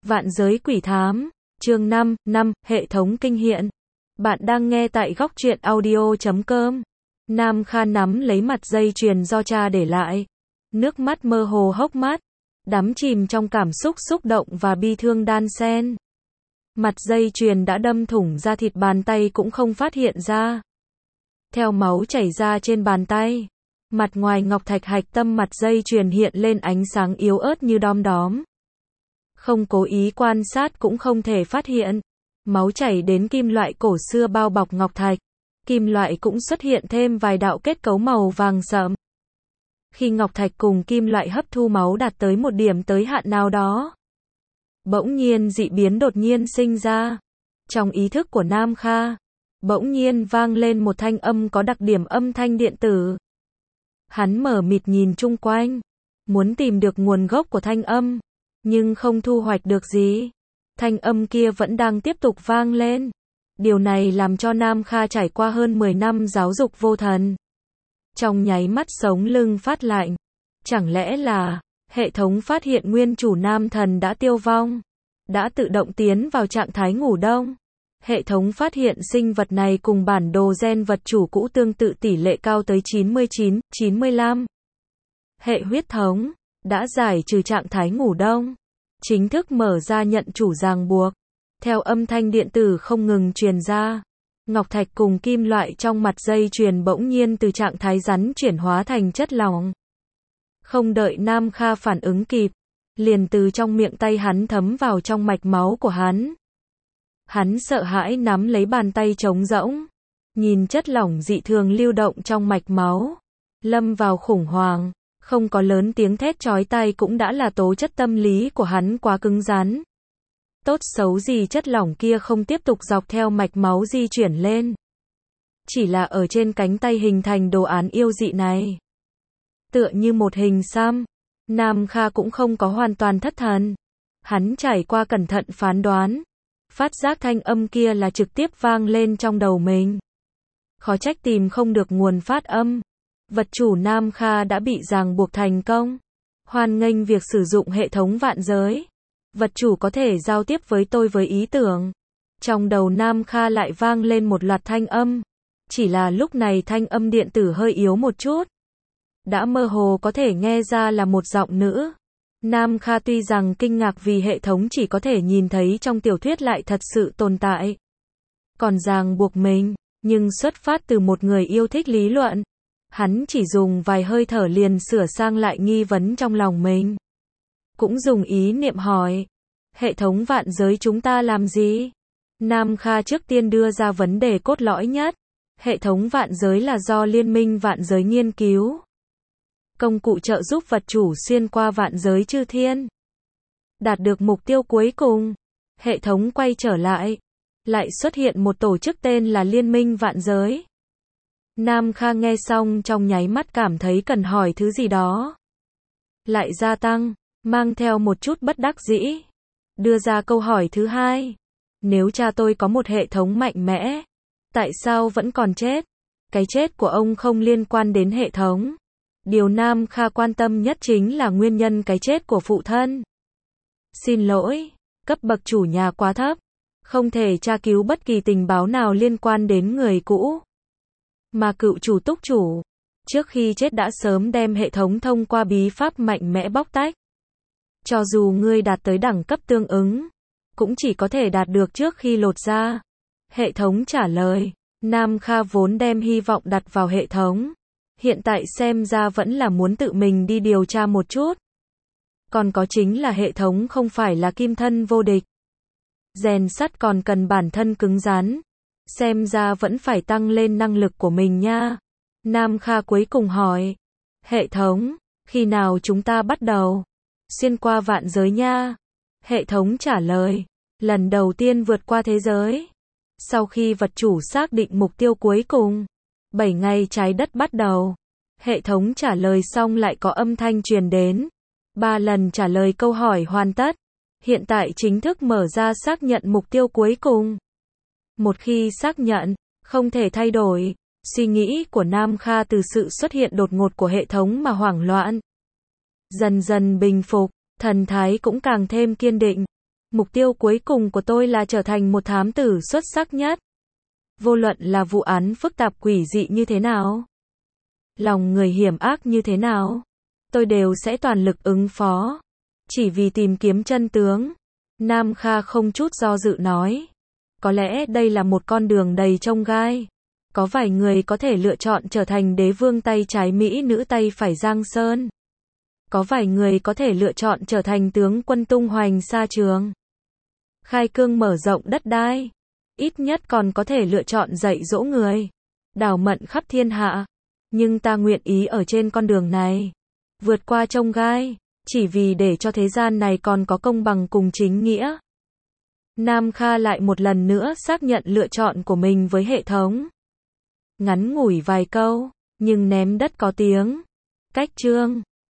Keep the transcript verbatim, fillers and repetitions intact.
Vạn giới quỷ thám, chương năm, năm, hệ thống kinh hiện. Bạn đang nghe tại góc truyện audio chấm com. Nam Kha nắm lấy mặt dây chuyền do cha để lại. Nước mắt mơ hồ hốc mắt, đắm chìm trong cảm xúc xúc động và bi thương đan xen. Mặt dây chuyền đã đâm thủng da thịt bàn tay cũng không phát hiện ra. Theo máu chảy ra trên bàn tay, mặt ngoài ngọc thạch hạch tâm mặt dây chuyền hiện lên ánh sáng yếu ớt như đom đóm. Không cố ý quan sát cũng không thể phát hiện. Máu chảy đến kim loại cổ xưa bao bọc ngọc thạch. Kim loại cũng xuất hiện thêm vài đạo kết cấu màu vàng sẫm. Khi ngọc thạch cùng kim loại hấp thu máu đạt tới một điểm tới hạn nào đó, bỗng nhiên dị biến đột nhiên sinh ra. Trong ý thức của Nam Kha, bỗng nhiên vang lên một thanh âm có đặc điểm âm thanh điện tử. Hắn mờ mịt nhìn chung quanh, muốn tìm được nguồn gốc của thanh âm, nhưng không thu hoạch được gì. Thanh âm kia vẫn đang tiếp tục vang lên. Điều này làm cho Nam Kha trải qua hơn mười năm giáo dục vô thần, trong nháy mắt sống lưng phát lạnh. Chẳng lẽ là hệ thống phát hiện nguyên chủ nam thần đã tiêu vong, đã tự động tiến vào trạng thái ngủ đông? Hệ thống phát hiện sinh vật này cùng bản đồ gen vật chủ cũ tương tự tỷ lệ cao tới chín mươi chín, chín mươi lăm. Hệ huyết thống đã giải trừ trạng thái ngủ đông, chính thức mở ra nhận chủ ràng buộc. Theo âm thanh điện tử không ngừng truyền ra, ngọc thạch cùng kim loại trong mặt dây chuyền bỗng nhiên từ trạng thái rắn chuyển hóa thành chất lỏng. Không đợi Nam Kha phản ứng kịp, liền từ trong miệng tay hắn thấm vào trong mạch máu của hắn. Hắn sợ hãi nắm lấy bàn tay trống rỗng, nhìn chất lỏng dị thường lưu động trong mạch máu, lâm vào khủng hoảng. Không có lớn tiếng thét chói tai cũng đã là tố chất tâm lý của hắn quá cứng rắn. Tốt xấu gì chất lỏng kia không tiếp tục dọc theo mạch máu di chuyển lên, chỉ là ở trên cánh tay hình thành đồ án yêu dị này, tựa như một hình xăm. Nam Kha cũng không có hoàn toàn thất thần. Hắn trải qua cẩn thận phán đoán, phát giác thanh âm kia là trực tiếp vang lên trong đầu mình. Khó trách tìm không được nguồn phát âm. Vật chủ Nam Kha đã bị ràng buộc thành công. Hoan nghênh việc sử dụng hệ thống vạn giới. Vật chủ có thể giao tiếp với tôi với ý tưởng. Trong đầu Nam Kha lại vang lên một loạt thanh âm. Chỉ là lúc này thanh âm điện tử hơi yếu một chút. Đã mơ hồ có thể nghe ra là một giọng nữ. Nam Kha tuy rằng kinh ngạc vì hệ thống chỉ có thể nhìn thấy trong tiểu thuyết lại thật sự tồn tại, còn ràng buộc mình, nhưng xuất phát từ một người yêu thích lý luận. Hắn chỉ dùng vài hơi thở liền sửa sang lại nghi vấn trong lòng mình. Cũng dùng ý niệm hỏi, hệ thống vạn giới chúng ta làm gì? Nam Kha trước tiên đưa ra vấn đề cốt lõi nhất. Hệ thống vạn giới là do Liên minh vạn giới nghiên cứu. Công cụ trợ giúp vật chủ xuyên qua vạn giới chư thiên, đạt được mục tiêu cuối cùng. Hệ thống quay trở lại, lại xuất hiện một tổ chức tên là Liên minh vạn giới. Nam Kha nghe xong trong nháy mắt cảm thấy cần hỏi thứ gì đó. Lại gia tăng, mang theo một chút bất đắc dĩ. Đưa ra câu hỏi thứ hai. Nếu cha tôi có một hệ thống mạnh mẽ, tại sao vẫn còn chết? Cái chết của ông không liên quan đến hệ thống. Điều Nam Kha quan tâm nhất chính là nguyên nhân cái chết của phụ thân. Xin lỗi, cấp bậc chủ nhà quá thấp, không thể tra cứu bất kỳ tình báo nào liên quan đến người cũ. Mà cựu chủ túc chủ, trước khi chết đã sớm đem hệ thống thông qua bí pháp mạnh mẽ bóc tách. Cho dù ngươi đạt tới đẳng cấp tương ứng, cũng chỉ có thể đạt được trước khi lột ra. Hệ thống trả lời. Nam Kha vốn đem hy vọng đặt vào hệ thống, hiện tại xem ra vẫn là muốn tự mình đi điều tra một chút. Còn có chính là hệ thống không phải là kim thân vô địch. Rèn sắt còn cần bản thân cứng rắn. Xem ra vẫn phải tăng lên năng lực của mình nha. Nam Kha cuối cùng hỏi. Hệ thống, khi nào chúng ta bắt đầu xuyên qua vạn giới nha? Hệ thống trả lời. Lần đầu tiên vượt qua thế giới. Sau khi vật chủ xác định mục tiêu cuối cùng. bảy ngày trái đất bắt đầu. Hệ thống trả lời xong lại có âm thanh truyền đến. Ba lần trả lời câu hỏi hoàn tất. Hiện tại chính thức mở ra xác nhận mục tiêu cuối cùng. Một khi xác nhận, không thể thay đổi. Suy nghĩ của Nam Kha từ sự xuất hiện đột ngột của hệ thống mà hoảng loạn. Dần dần bình phục, thần thái cũng càng thêm kiên định. Mục tiêu cuối cùng của tôi là trở thành một thám tử xuất sắc nhất. Vô luận là vụ án phức tạp quỷ dị như thế nào, lòng người hiểm ác như thế nào, tôi đều sẽ toàn lực ứng phó. Chỉ vì tìm kiếm chân tướng. Nam Kha không chút do dự nói. Có lẽ đây là một con đường đầy chông gai. Có vài người có thể lựa chọn trở thành đế vương tay trái Mỹ nữ tay phải Giang Sơn. Có vài người có thể lựa chọn trở thành tướng quân tung hoành xa trường. Khai cương mở rộng đất đai. Ít nhất còn có thể lựa chọn dạy dỗ người. Đảo mận khắp thiên hạ. Nhưng ta nguyện ý ở trên con đường này. Vượt qua chông gai. Chỉ vì để cho thế gian này còn có công bằng cùng chính nghĩa. Nam Kha lại một lần nữa xác nhận lựa chọn của mình với hệ thống. Ngắn ngủi vài câu, nhưng ném đất có tiếng. Cách chương